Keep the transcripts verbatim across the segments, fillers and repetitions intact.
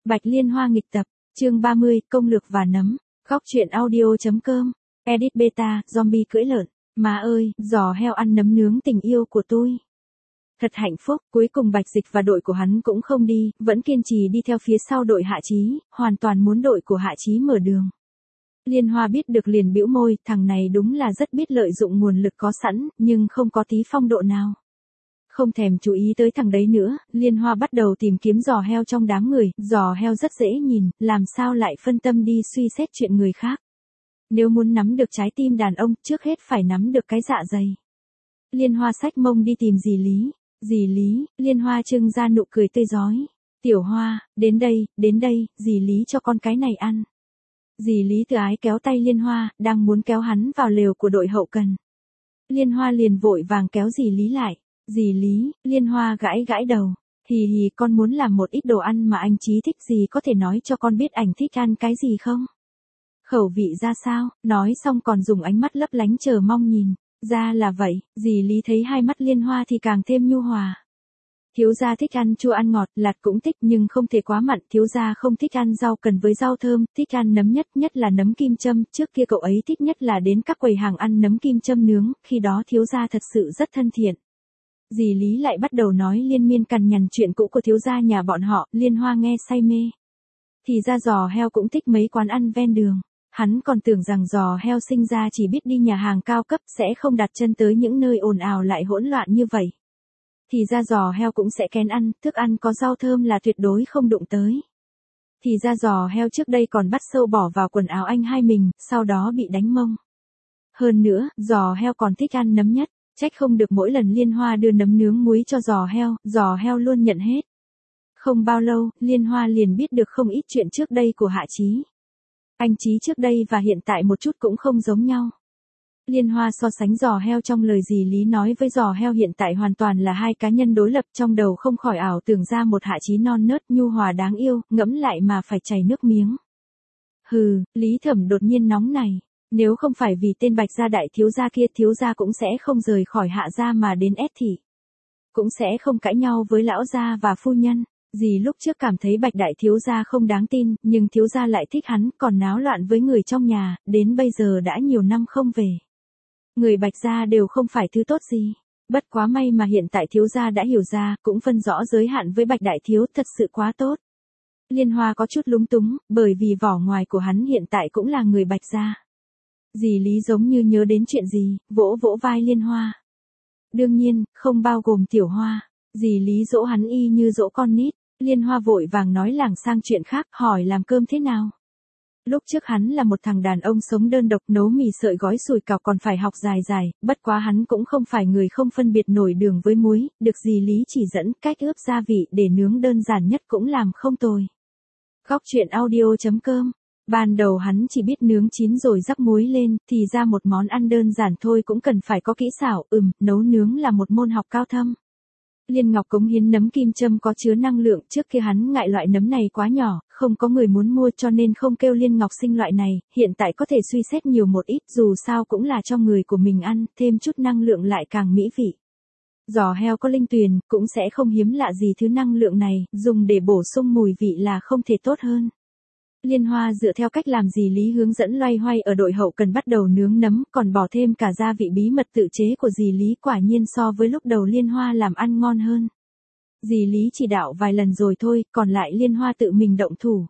Bạch Liên Hoa nghịch tập, chương ba mươi, công lược và nấm, góc truyện audio.com, edit beta, zombie cưỡi lợn, má ơi, giò heo ăn nấm nướng tình yêu của tôi. Thật hạnh phúc, cuối cùng Bạch Dịch và đội của hắn cũng không đi, vẫn kiên trì đi theo phía sau đội Hạ Chí, hoàn toàn muốn đội của Hạ Chí mở đường. Liên Hoa biết được liền bĩu môi, thằng này đúng là rất biết lợi dụng nguồn lực có sẵn, nhưng không có tí phong độ nào. Không thèm chú ý tới thằng đấy nữa, Liên Hoa bắt đầu tìm kiếm giò heo trong đám người, giò heo rất dễ nhìn, làm sao lại phân tâm đi suy xét chuyện người khác. Nếu muốn nắm được trái tim đàn ông, trước hết phải nắm được cái dạ dày. Liên Hoa xách mông đi tìm dì Lý, dì Lý, Liên Hoa trưng ra nụ cười tươi rói. Tiểu Hoa, đến đây, đến đây, dì Lý cho con cái này ăn. Dì Lý từ ái kéo tay Liên Hoa, đang muốn kéo hắn vào lều của đội hậu cần. Liên Hoa liền vội vàng kéo dì Lý lại. Dì Lý, Liên Hoa gãi gãi đầu. Hì hì, con muốn làm một ít đồ ăn mà anh Chí thích, gì có thể nói cho con biết anh thích ăn cái gì không? Khẩu vị ra sao? Nói xong còn dùng ánh mắt lấp lánh chờ mong nhìn. Ra là vậy, dì Lý thấy hai mắt Liên Hoa thì càng thêm nhu hòa. Thiếu gia thích ăn chua ăn ngọt, lạt cũng thích nhưng không thể quá mặn. Thiếu gia không thích ăn rau cần với rau thơm, thích ăn nấm nhất, nhất là nấm kim châm. Trước kia cậu ấy thích nhất là đến các quầy hàng ăn nấm kim châm nướng, khi đó thiếu gia thật sự rất thân thiện. Dì Lý lại bắt đầu nói liên miên cằn nhằn chuyện cũ của thiếu gia nhà bọn họ, Liên Hoa nghe say mê. Thì ra giò heo cũng thích mấy quán ăn ven đường. Hắn còn tưởng rằng giò heo sinh ra chỉ biết đi nhà hàng cao cấp, sẽ không đặt chân tới những nơi ồn ào lại hỗn loạn như vậy. Thì ra giò heo cũng sẽ kén ăn, thức ăn có rau thơm là tuyệt đối không đụng tới. Thì ra giò heo trước đây còn bắt sâu bỏ vào quần áo anh hai mình, sau đó bị đánh mông. Hơn nữa, giò heo còn thích ăn nấm nhất. Trách không được mỗi lần Liên Hoa đưa nấm nướng muối cho giò heo, giò heo luôn nhận hết. Không bao lâu, Liên Hoa liền biết được không ít chuyện trước đây của Hạ Chí. Anh Chí trước đây và hiện tại một chút cũng không giống nhau. Liên Hoa so sánh giò heo trong lời dì Lý nói với giò heo hiện tại hoàn toàn là hai cá nhân đối lập, trong đầu không khỏi ảo tưởng ra một Hạ Chí non nớt nhu hòa đáng yêu, ngẫm lại mà phải chảy nước miếng. Hừ, Lý Thẩm đột nhiên nóng này. Nếu không phải vì tên Bạch gia đại thiếu gia kia, thiếu gia cũng sẽ không rời khỏi Hạ gia mà đến ép thị. Cũng sẽ không cãi nhau với lão gia và phu nhân. Dì lúc trước cảm thấy Bạch đại thiếu gia không đáng tin, nhưng thiếu gia lại thích hắn, còn náo loạn với người trong nhà, đến bây giờ đã nhiều năm không về. Người Bạch gia đều không phải thứ tốt gì. Bất quá may mà hiện tại thiếu gia đã hiểu ra, cũng phân rõ giới hạn với Bạch đại thiếu, thật sự quá tốt. Liên Hoa có chút lúng túng, bởi vì vỏ ngoài của hắn hiện tại cũng là người Bạch gia. Dì Lý giống như nhớ đến chuyện gì, vỗ vỗ vai Liên Hoa. Đương nhiên, không bao gồm Tiểu Hoa. Dì Lý dỗ hắn y như dỗ con nít. Liên Hoa vội vàng nói lảng sang chuyện khác, hỏi làm cơm thế nào. Lúc trước hắn là một thằng đàn ông sống đơn độc, nấu mì sợi gói sùi cảo còn phải học dài dài, bất quá hắn cũng không phải người không phân biệt nổi đường với muối, được dì Lý chỉ dẫn cách ướp gia vị để nướng đơn giản nhất cũng làm không tồi. Góc truyện audio.com. Ban đầu hắn chỉ biết nướng chín rồi rắc muối lên, thì ra một món ăn đơn giản thôi cũng cần phải có kỹ xảo, ừm, nấu nướng là một môn học cao thâm. Liên Ngọc cống hiến nấm kim châm có chứa năng lượng, trước kia hắn ngại loại nấm này quá nhỏ, không có người muốn mua cho nên không kêu Liên Ngọc sinh loại này, hiện tại có thể suy xét nhiều một ít, dù sao cũng là cho người của mình ăn, thêm chút năng lượng lại càng mỹ vị. Giò heo có linh tuyền, cũng sẽ không hiếm lạ gì thứ năng lượng này, dùng để bổ sung mùi vị là không thể tốt hơn. Liên Hoa dựa theo cách làm dì Lý hướng dẫn loay hoay ở đội hậu cần bắt đầu nướng nấm, còn bỏ thêm cả gia vị bí mật tự chế của dì Lý, quả nhiên so với lúc đầu Liên Hoa làm ăn ngon hơn. Dì Lý chỉ đạo vài lần rồi thôi, còn lại Liên Hoa tự mình động thủ.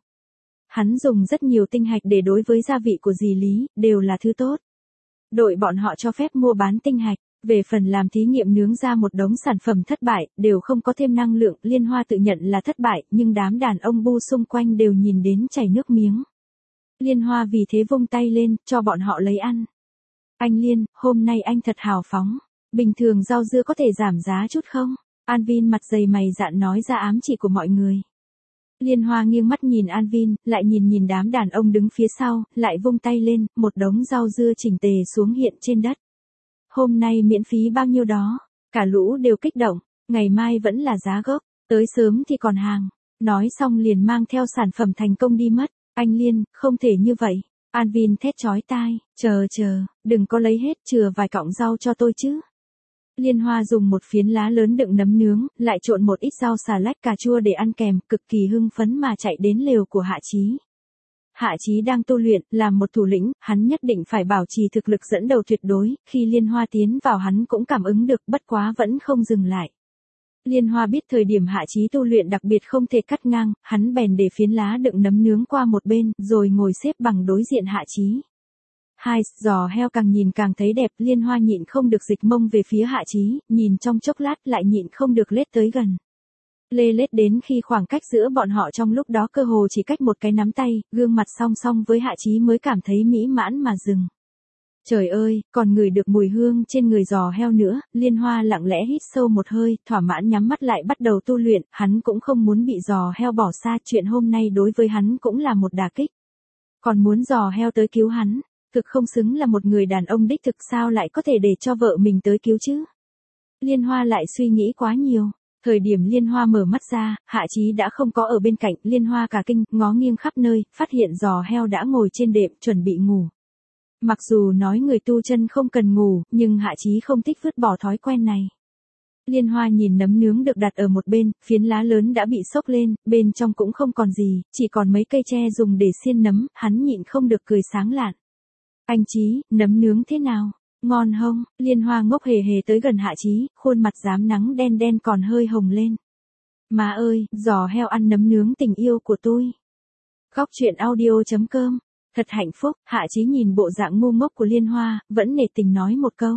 Hắn dùng rất nhiều tinh hạch để đối với gia vị của dì Lý, đều là thứ tốt. Đội bọn họ cho phép mua bán tinh hạch. Về phần làm thí nghiệm nướng ra một đống sản phẩm thất bại, đều không có thêm năng lượng, Liên Hoa tự nhận là thất bại, nhưng đám đàn ông bu xung quanh đều nhìn đến chảy nước miếng. Liên Hoa vì thế vung tay lên, cho bọn họ lấy ăn. Anh Liên, hôm nay anh thật hào phóng. Bình thường rau dưa có thể giảm giá chút không? An Vin mặt dày mày dạn nói ra ám chỉ của mọi người. Liên Hoa nghiêng mắt nhìn An Vin, lại nhìn nhìn đám đàn ông đứng phía sau, lại vung tay lên, một đống rau dưa chỉnh tề xuống hiện trên đất. Hôm nay miễn phí bao nhiêu đó, cả lũ đều kích động, ngày mai vẫn là giá gốc, tới sớm thì còn hàng. Nói xong liền mang theo sản phẩm thành công đi mất. Anh Liên, không thể như vậy. An Vin thét chói tai, chờ chờ, đừng có lấy hết, chừa vài cọng rau cho tôi chứ. Liên Hoa dùng một phiến lá lớn đựng nấm nướng, lại trộn một ít rau xà lách cà chua để ăn kèm, cực kỳ hưng phấn mà chạy đến lều của Hạ Chí. Hạ Chí đang tu luyện, làm một thủ lĩnh, hắn nhất định phải bảo trì thực lực dẫn đầu tuyệt đối, khi Liên Hoa tiến vào hắn cũng cảm ứng được, bất quá vẫn không dừng lại. Liên Hoa biết thời điểm Hạ Chí tu luyện đặc biệt không thể cắt ngang, hắn bèn để phiến lá đựng nấm nướng qua một bên, rồi ngồi xếp bằng đối diện Hạ Chí. Hai, giò heo càng nhìn càng thấy đẹp, Liên Hoa nhịn không được dịch mông về phía Hạ Chí, nhìn trong chốc lát lại nhịn không được lết tới gần. Lê lết đến khi khoảng cách giữa bọn họ trong lúc đó cơ hồ chỉ cách một cái nắm tay, gương mặt song song với Hạ Chí mới cảm thấy mỹ mãn mà dừng. Trời ơi, còn ngửi được mùi hương trên người giò heo nữa, Liên Hoa lặng lẽ hít sâu một hơi, thỏa mãn nhắm mắt lại bắt đầu tu luyện, hắn cũng không muốn bị giò heo bỏ xa, chuyện hôm nay đối với hắn cũng là một đả kích. Còn muốn giò heo tới cứu hắn, thực không xứng là một người đàn ông đích thực, sao lại có thể để cho vợ mình tới cứu chứ? Liên Hoa lại suy nghĩ quá nhiều. Thời điểm Liên Hoa mở mắt ra, Hạ Chí đã không có ở bên cạnh, Liên Hoa cả kinh, ngó nghiêng khắp nơi, phát hiện giò heo đã ngồi trên đệm, chuẩn bị ngủ. Mặc dù nói người tu chân không cần ngủ, nhưng Hạ Chí không thích vứt bỏ thói quen này. Liên Hoa nhìn nấm nướng được đặt ở một bên, phiến lá lớn đã bị xốc lên, bên trong cũng không còn gì, chỉ còn mấy cây tre dùng để xiên nấm, hắn nhịn không được cười sáng lạn. Anh Chí, nấm nướng thế nào? Ngon không? Liên Hoa ngốc hề hề tới gần Hạ Chí, khuôn mặt rám nắng đen đen còn hơi hồng lên. Má ơi, giò heo ăn nấm nướng tình yêu của tôi. Góc truyện audio chấm com. Thật hạnh phúc, Hạ Chí nhìn bộ dạng ngu ngốc của Liên Hoa, vẫn nể tình nói một câu.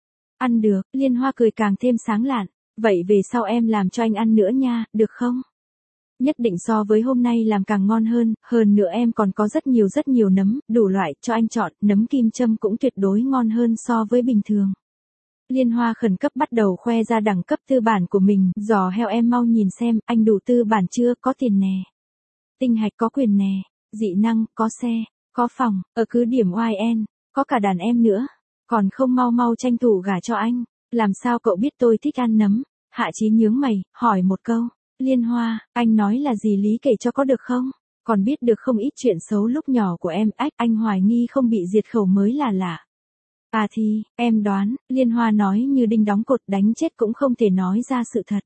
Ăn được, Liên Hoa cười càng thêm sáng lạn. Vậy về sau em làm cho anh ăn nữa nha, được không? Nhất định so với hôm nay làm càng ngon hơn, hơn nữa em còn có rất nhiều rất nhiều nấm, đủ loại, cho anh chọn, nấm kim châm cũng tuyệt đối ngon hơn so với bình thường. Liên Hoa khẩn cấp bắt đầu khoe ra đẳng cấp tư bản của mình, giò heo em mau nhìn xem, anh đủ tư bản chưa, có tiền nè. Tinh hạch có quyền nè, dị năng, có xe, có phòng, ở cứ điểm oai en, có cả đàn em nữa, còn không mau mau tranh thủ gả cho anh, làm sao cậu biết tôi thích ăn nấm? Hạ Chí nhướng mày, hỏi một câu. Liên Hoa, anh nói là gì lý kể cho có được không? Còn biết được không ít chuyện xấu lúc nhỏ của em, ách, anh hoài nghi không bị diệt khẩu mới là lạ. À thì, em đoán, Liên Hoa nói như đinh đóng cột, đánh chết cũng không thể nói ra sự thật.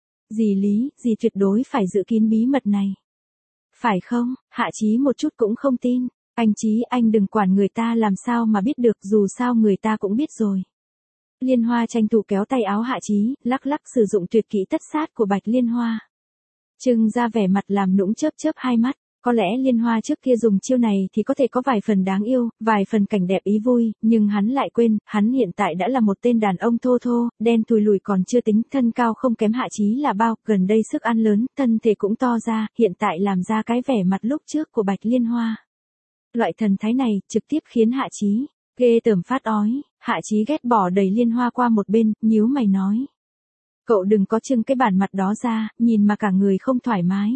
Dì lý, dì tuyệt đối phải giữ kín bí mật này. Phải không? Hạ Chí một chút cũng không tin. Anh Chí, anh đừng quản người ta làm sao mà biết được, dù sao người ta cũng biết rồi. Liên Hoa tranh thủ kéo tay áo Hạ Chí, lắc lắc sử dụng tuyệt kỹ tất sát của Bạch Liên Hoa. Trưng ra vẻ mặt làm nũng chớp chớp hai mắt, có lẽ Liên Hoa trước kia dùng chiêu này thì có thể có vài phần đáng yêu, vài phần cảnh đẹp ý vui, nhưng hắn lại quên, hắn hiện tại đã là một tên đàn ông thô thô, đen thùi lùi còn chưa tính, thân cao không kém Hạ Chí là bao, gần đây sức ăn lớn, thân thể cũng to ra, hiện tại làm ra cái vẻ mặt lúc trước của Bạch Liên Hoa. Loại thần thái này trực tiếp khiến Hạ Chí ghê tởm phát ói. Hạ Chí ghét bỏ đẩy Liên Hoa qua một bên, nhíu mày nói. Cậu đừng có trưng cái bản mặt đó ra, nhìn mà cả người không thoải mái.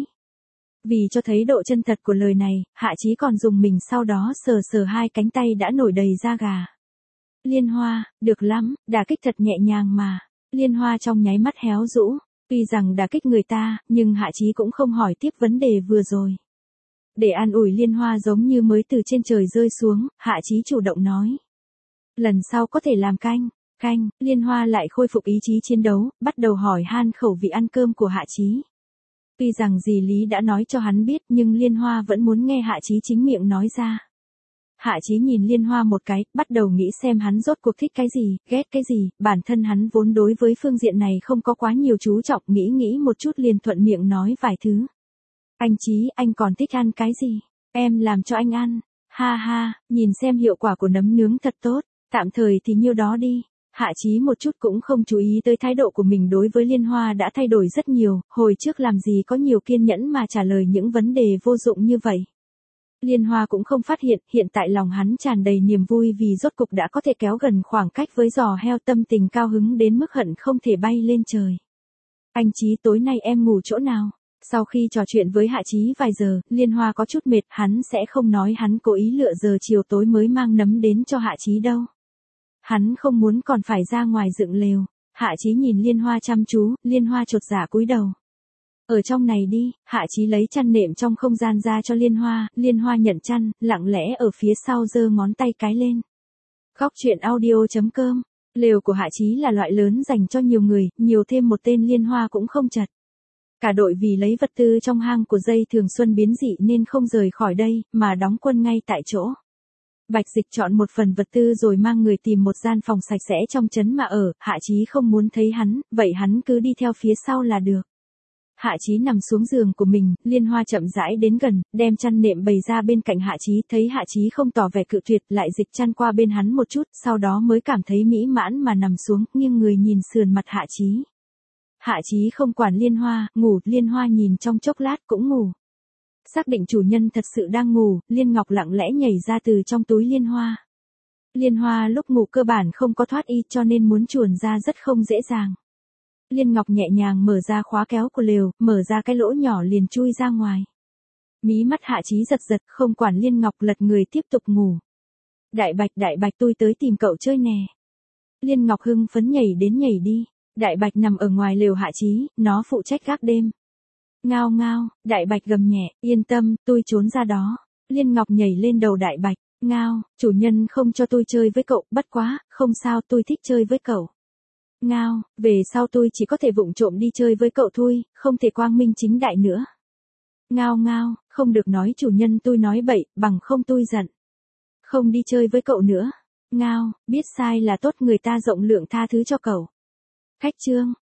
Vì cho thấy độ chân thật của lời này, Hạ Chí còn dùng mình sau đó sờ sờ hai cánh tay đã nổi đầy da gà. Liên Hoa, được lắm, đả kích thật nhẹ nhàng mà. Liên Hoa trong nháy mắt héo rũ, tuy rằng đả kích người ta, nhưng Hạ Chí cũng không hỏi tiếp vấn đề vừa rồi. Để an ủi Liên Hoa giống như mới từ trên trời rơi xuống, Hạ Chí chủ động nói. Lần sau có thể làm canh, canh, Liên Hoa lại khôi phục ý chí chiến đấu, bắt đầu hỏi han khẩu vị ăn cơm của Hạ Chí. Tuy rằng dì Lý đã nói cho hắn biết nhưng Liên Hoa vẫn muốn nghe Hạ Chí chính miệng nói ra. Hạ Chí nhìn Liên Hoa một cái, bắt đầu nghĩ xem hắn rốt cuộc thích cái gì, ghét cái gì, bản thân hắn vốn đối với phương diện này không có quá nhiều chú trọng, nghĩ nghĩ một chút liền thuận miệng nói vài thứ. Anh Chí, anh còn thích ăn cái gì? Em làm cho anh ăn. Ha ha, nhìn xem hiệu quả của nấm nướng thật tốt. Tạm thời thì nhiêu đó đi. Hạ Chí một chút cũng không chú ý tới thái độ của mình đối với Liên Hoa đã thay đổi rất nhiều, hồi trước làm gì có nhiều kiên nhẫn mà trả lời những vấn đề vô dụng như vậy. Liên Hoa cũng không phát hiện, hiện tại lòng hắn tràn đầy niềm vui vì rốt cục đã có thể kéo gần khoảng cách với giò heo, tâm tình cao hứng đến mức hận không thể bay lên trời. Anh Chí, tối nay em ngủ chỗ nào? Sau khi trò chuyện với Hạ Chí vài giờ, Liên Hoa có chút mệt, hắn sẽ không nói hắn cố ý lựa giờ chiều tối mới mang nấm đến cho Hạ Chí đâu. Hắn không muốn còn phải ra ngoài dựng lều. Hạ Chí nhìn Liên Hoa chăm chú, Liên Hoa chột dạ cúi đầu. Ở trong này đi, Hạ Chí lấy chăn nệm trong không gian ra cho Liên Hoa, Liên Hoa nhận chăn, lặng lẽ ở phía sau giơ ngón tay cái lên. Góc truyện audio chấm com Lều của Hạ Chí là loại lớn dành cho nhiều người, nhiều thêm một tên Liên Hoa cũng không chật. Cả đội vì lấy vật tư trong hang của dây Thường Xuân biến dị nên không rời khỏi đây, mà đóng quân ngay tại chỗ. Bạch Dịch chọn một phần vật tư rồi mang người tìm một gian phòng sạch sẽ trong trấn mà ở, Hạ Chí không muốn thấy hắn, vậy hắn cứ đi theo phía sau là được. Hạ Chí nằm xuống giường của mình, Liên Hoa chậm rãi đến gần, đem chăn nệm bày ra bên cạnh Hạ Chí, thấy Hạ Chí không tỏ vẻ cự tuyệt, lại dịch chăn qua bên hắn một chút, sau đó mới cảm thấy mỹ mãn mà nằm xuống, nghiêng người nhìn sườn mặt Hạ Chí. Hạ Chí không quản Liên Hoa, ngủ, Liên Hoa nhìn trong chốc lát cũng ngủ. Xác định chủ nhân thật sự đang ngủ, Liên Ngọc lặng lẽ nhảy ra từ trong túi Liên Hoa. Liên Hoa lúc ngủ cơ bản không có thoát y cho nên muốn chuồn ra rất không dễ dàng. Liên Ngọc nhẹ nhàng mở ra khóa kéo của lều, mở ra cái lỗ nhỏ liền chui ra ngoài. Mí mắt Hạ Chí giật giật, không quản Liên Ngọc lật người tiếp tục ngủ. Đại Bạch, Đại Bạch tôi tới tìm cậu chơi nè. Liên Ngọc hưng phấn nhảy đến nhảy đi. Đại Bạch nằm ở ngoài lều Hạ Chí, nó phụ trách gác đêm. Ngao ngao, Đại Bạch gầm nhẹ, yên tâm, tôi trốn ra đó. Liên Ngọc nhảy lên đầu Đại Bạch, ngao, chủ nhân không cho tôi chơi với cậu, bất quá, không sao, tôi thích chơi với cậu. Ngao, về sau tôi chỉ có thể vụng trộm đi chơi với cậu thôi, không thể quang minh chính đại nữa. Ngao ngao, không được nói chủ nhân tôi nói bậy, bằng không tôi giận. Không đi chơi với cậu nữa. Ngao, biết sai là tốt, người ta rộng lượng tha thứ cho cậu. Khách trương,